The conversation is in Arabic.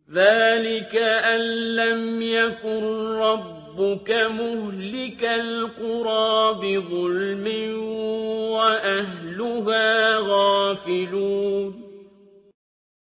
ذَٰلِكَ أَن لَّمْ يَكُن رَّبُّكَ مُهْلِكَ الْقُرَىٰ بِظُلْمٍ وَأَهْلُهَا غَافِلُونَ